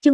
Chương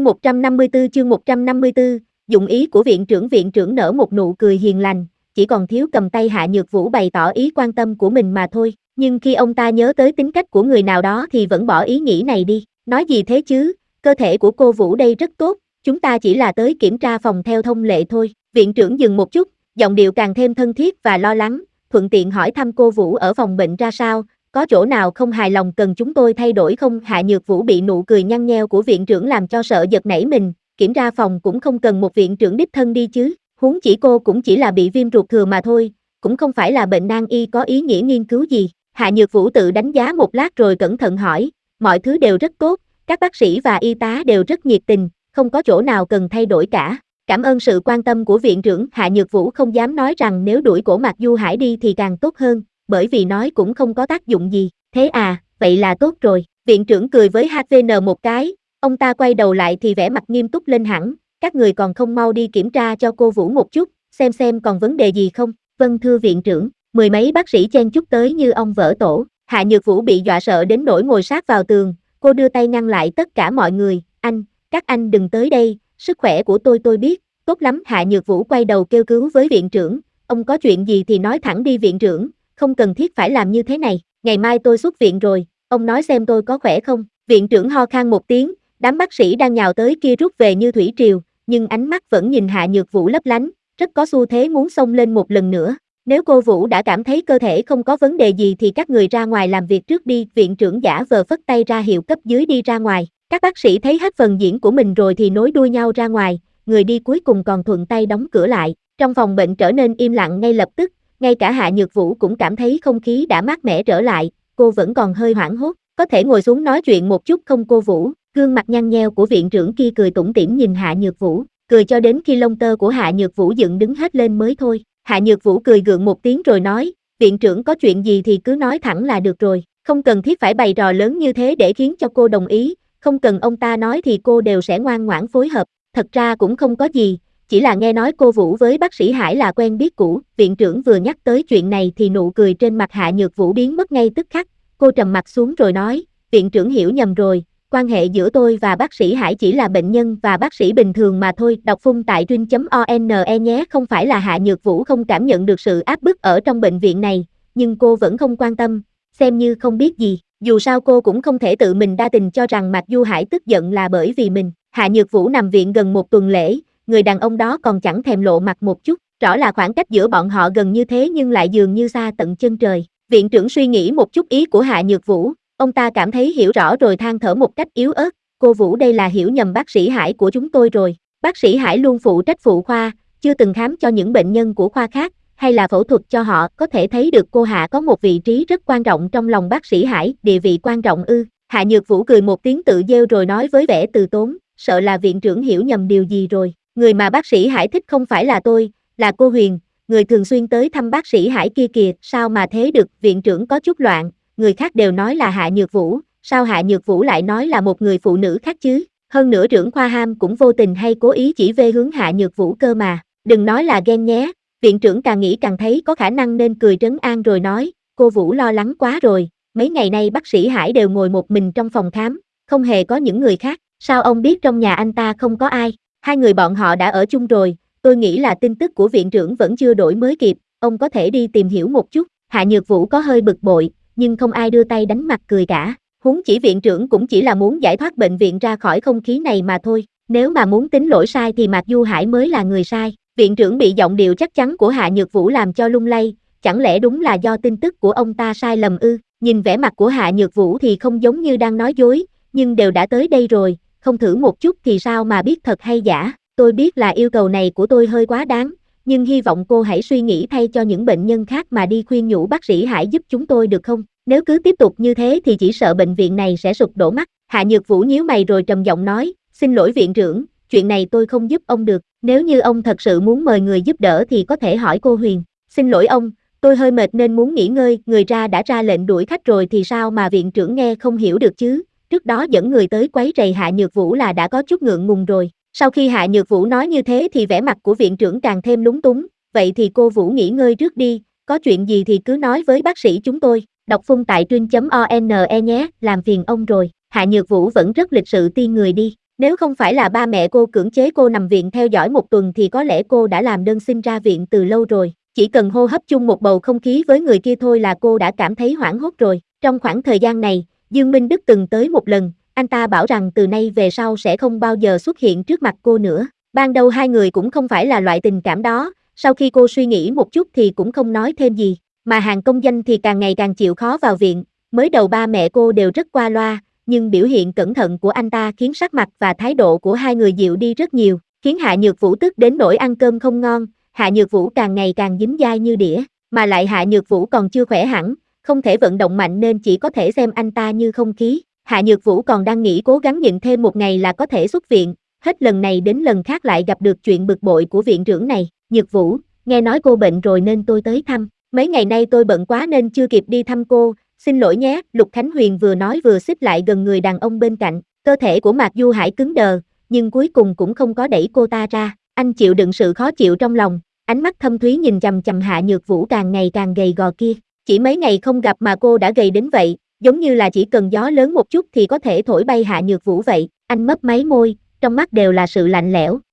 154, dụng ý của viện trưởng nở một nụ cười hiền lành, chỉ còn thiếu cầm tay Hạ Nhược Vũ bày tỏ ý quan tâm của mình mà thôi, nhưng khi ông ta nhớ tới tính cách của người nào đó thì vẫn bỏ ý nghĩ này đi, nói gì thế chứ, cơ thể của cô Vũ đây rất tốt, chúng ta chỉ là tới kiểm tra phòng theo thông lệ thôi, viện trưởng dừng một chút, giọng điệu càng thêm thân thiết và lo lắng, thuận tiện hỏi thăm cô Vũ ở phòng bệnh ra sao, có chỗ nào không hài lòng cần chúng tôi thay đổi không? Hạ Nhược Vũ bị nụ cười nhăn nheo của viện trưởng làm cho sợ giật nảy mình, kiểm tra phòng cũng không cần một viện trưởng đích thân đi chứ, huống chỉ cô cũng chỉ là bị viêm ruột thừa mà thôi, cũng không phải là bệnh nan y có ý nghĩa nghiên cứu gì. Hạ Nhược Vũ tự đánh giá một lát rồi cẩn thận hỏi, mọi thứ đều rất tốt, các bác sĩ và y tá đều rất nhiệt tình, không có chỗ nào cần thay đổi cả. Cảm ơn sự quan tâm của viện trưởng. Hạ Nhược Vũ không dám nói rằng nếu đuổi cổ Mạc Du Hải đi thì càng tốt hơn, bởi vì nói cũng không có tác dụng gì. Thế à, vậy là tốt rồi. Viện trưởng cười với HVN một cái, ông ta quay đầu lại thì vẻ mặt nghiêm túc lên hẳn, các người còn không mau đi kiểm tra cho cô Vũ một chút, xem còn vấn đề gì không. Vâng thưa viện trưởng. Mười mấy bác sĩ chen chúc tới như ong vỡ tổ. Hạ Nhược Vũ bị dọa sợ đến nỗi ngồi sát vào tường, cô đưa tay ngăn lại tất cả mọi người, các anh đừng tới đây, sức khỏe của tôi biết, tốt lắm. Hạ Nhược Vũ quay đầu kêu cứu với viện trưởng, ông có chuyện gì thì nói thẳng đi viện trưởng, không cần thiết phải làm như thế này, ngày mai tôi xuất viện rồi, ông nói xem tôi có khỏe không. Viện trưởng ho khan một tiếng, đám bác sĩ đang nhào tới kia rút về như thủy triều, nhưng ánh mắt vẫn nhìn Hạ Nhược Vũ lấp lánh, rất có xu thế muốn xông lên một lần nữa. Nếu cô Vũ đã cảm thấy cơ thể không có vấn đề gì thì các người ra ngoài làm việc trước đi. Viện trưởng giả vờ phất tay ra hiệu cấp dưới đi ra ngoài. Các bác sĩ thấy hết phần diễn của mình rồi thì nối đuôi nhau ra ngoài, người đi cuối cùng còn thuận tay đóng cửa lại. Trong phòng bệnh trở nên im lặng ngay lập tức, ngay cả Hạ Nhược Vũ cũng cảm thấy không khí đã mát mẻ trở lại, cô vẫn còn hơi hoảng hốt, có thể ngồi xuống nói chuyện một chút không cô Vũ? Gương mặt nhăn nheo của viện trưởng kia cười tủm tỉm nhìn Hạ Nhược Vũ, cười cho đến khi lông tơ của Hạ Nhược Vũ dựng đứng hết lên mới thôi. Hạ Nhược Vũ cười gượng một tiếng rồi nói, viện trưởng có chuyện gì thì cứ nói thẳng là được rồi, không cần thiết phải bày trò lớn như thế để khiến cho cô đồng ý, không cần ông ta nói thì cô đều sẽ ngoan ngoãn phối hợp, thật ra cũng không có gì, chỉ là nghe nói cô Vũ với bác sĩ Hải là quen biết cũ. Viện trưởng vừa nhắc tới chuyện này thì nụ cười trên mặt Hạ Nhược Vũ biến mất ngay tức khắc, cô trầm mặt xuống rồi nói, viện trưởng hiểu nhầm rồi, quan hệ giữa tôi và bác sĩ Hải chỉ là bệnh nhân và bác sĩ bình thường mà thôi. Đọc phun tại trin.one nhé. Không phải là Hạ Nhược Vũ không cảm nhận được sự áp bức ở trong bệnh viện này, nhưng cô vẫn không quan tâm, xem như không biết gì, dù sao cô cũng không thể tự mình đa tình cho rằng Mạc Du Hải tức giận là bởi vì mình. Hạ Nhược Vũ nằm viện gần một tuần lễ, người đàn ông đó còn chẳng thèm lộ mặt một chút, rõ là khoảng cách giữa bọn họ gần như thế nhưng lại dường như xa tận chân trời. Viện trưởng suy nghĩ một chút ý của Hạ Nhược Vũ, ông ta cảm thấy hiểu rõ rồi than thở một cách yếu ớt, cô Vũ đây là hiểu nhầm bác sĩ Hải của chúng tôi rồi, bác sĩ Hải luôn phụ trách phụ khoa, chưa từng khám cho những bệnh nhân của khoa khác, hay là phẫu thuật cho họ, có thể thấy được cô Hạ có một vị trí rất quan trọng trong lòng bác sĩ Hải. Địa vị quan trọng ư? Hạ Nhược Vũ cười một tiếng tự giễu rồi nói với vẻ từ tốn, sợ là viện trưởng hiểu nhầm điều gì rồi, người mà bác sĩ Hải thích không phải là tôi, là cô Huyền, người thường xuyên tới thăm bác sĩ Hải kia kìa. Sao mà thế được? Viện trưởng có chút loạn, người khác đều nói là Hạ Nhược Vũ, sao Hạ Nhược Vũ lại nói là một người phụ nữ khác chứ? Hơn nữa trưởng khoa Ham cũng vô tình hay cố ý chỉ về hướng Hạ Nhược Vũ cơ mà, đừng nói là ghen nhé. Viện trưởng càng nghĩ càng thấy có khả năng nên cười trấn an rồi nói, cô Vũ lo lắng quá rồi, mấy ngày nay bác sĩ Hải đều ngồi một mình trong phòng khám, không hề có những người khác, sao ông biết trong nhà anh ta không có ai? Hai người bọn họ đã ở chung rồi, tôi nghĩ là tin tức của viện trưởng vẫn chưa đổi mới kịp, ông có thể đi tìm hiểu một chút. Hạ Nhược Vũ có hơi bực bội, nhưng không ai đưa tay đánh mặt cười cả, huống chỉ viện trưởng cũng chỉ là muốn giải thoát bệnh viện ra khỏi không khí này mà thôi, nếu mà muốn tính lỗi sai thì Mạc Du Hải mới là người sai. Viện trưởng bị giọng điệu chắc chắn của Hạ Nhược Vũ làm cho lung lay, chẳng lẽ đúng là do tin tức của ông ta sai lầm ư? Nhìn vẻ mặt của Hạ Nhược Vũ thì không giống như đang nói dối, nhưng đều đã tới đây rồi, không thử một chút thì sao mà biết thật hay giả. Tôi biết là yêu cầu này của tôi hơi quá đáng, nhưng hy vọng cô hãy suy nghĩ thay cho những bệnh nhân khác mà đi khuyên nhủ bác sĩ Hải giúp chúng tôi được không? Nếu cứ tiếp tục như thế thì chỉ sợ bệnh viện này sẽ sụp đổ mất. Hạ Nhược Vũ nhíu mày rồi trầm giọng nói, xin lỗi viện trưởng, chuyện này tôi không giúp ông được, nếu như ông thật sự muốn mời người giúp đỡ thì có thể hỏi cô Huyền. Xin lỗi ông, tôi hơi mệt nên muốn nghỉ ngơi. Người ra đã ra lệnh đuổi khách rồi thì sao mà viện trưởng nghe không hiểu được chứ? Trước đó dẫn người tới quấy rầy Hạ Nhược Vũ là đã có chút ngượng ngùng rồi. Sau khi Hạ Nhược Vũ nói như thế thì vẻ mặt của viện trưởng càng thêm lúng túng, vậy thì cô Vũ nghỉ ngơi trước đi, có chuyện gì thì cứ nói với bác sĩ chúng tôi. Đọc phun tại trin.one nhé, làm phiền ông rồi. Hạ Nhược Vũ vẫn rất lịch sự ti người đi. Nếu không phải là ba mẹ cô cưỡng chế cô nằm viện theo dõi một tuần thì có lẽ cô đã làm đơn xin ra viện từ lâu rồi. Chỉ cần hô hấp chung một bầu không khí với người kia thôi là cô đã cảm thấy hoảng hốt rồi. Trong khoảng thời gian này, Dương Minh Đức từng tới một lần, anh ta bảo rằng từ nay về sau sẽ không bao giờ xuất hiện trước mặt cô nữa. Ban đầu hai người cũng không phải là loại tình cảm đó, sau khi cô suy nghĩ một chút thì cũng không nói thêm gì. Mà Hàng Công Danh thì càng ngày càng chịu khó vào viện, mới đầu ba mẹ cô đều rất qua loa, nhưng biểu hiện cẩn thận của anh ta khiến sắc mặt và thái độ của hai người dịu đi rất nhiều, khiến Hạ Nhược Vũ tức đến nỗi ăn cơm không ngon. Hạ Nhược Vũ càng ngày càng dính dai như đĩa, mà lại Hạ Nhược Vũ còn chưa khỏe hẳn, không thể vận động mạnh nên chỉ có thể xem anh ta như không khí. Hạ Nhược Vũ còn đang nghĩ cố gắng nhịn thêm một ngày là có thể xuất viện, hết lần này đến lần khác lại gặp được chuyện bực bội của viện trưởng này. Nhược Vũ, nghe nói cô bệnh rồi nên tôi tới thăm. Mấy ngày nay tôi bận quá nên chưa kịp đi thăm cô, xin lỗi nhé. Lục Khánh Huyền vừa nói vừa xích lại gần người đàn ông bên cạnh. Cơ thể của Mạc Du Hải cứng đờ, nhưng cuối cùng cũng không có đẩy cô ta ra. Anh chịu đựng sự khó chịu trong lòng, ánh mắt thâm thúy nhìn chằm chằm Hạ Nhược Vũ càng ngày càng gầy gò kia. Chỉ mấy ngày không gặp mà cô đã gầy đến vậy, giống như là chỉ cần gió lớn một chút thì có thể thổi bay Hạ Nhược Vũ vậy. Anh mấp máy môi, trong mắt đều là sự lạnh lẽo.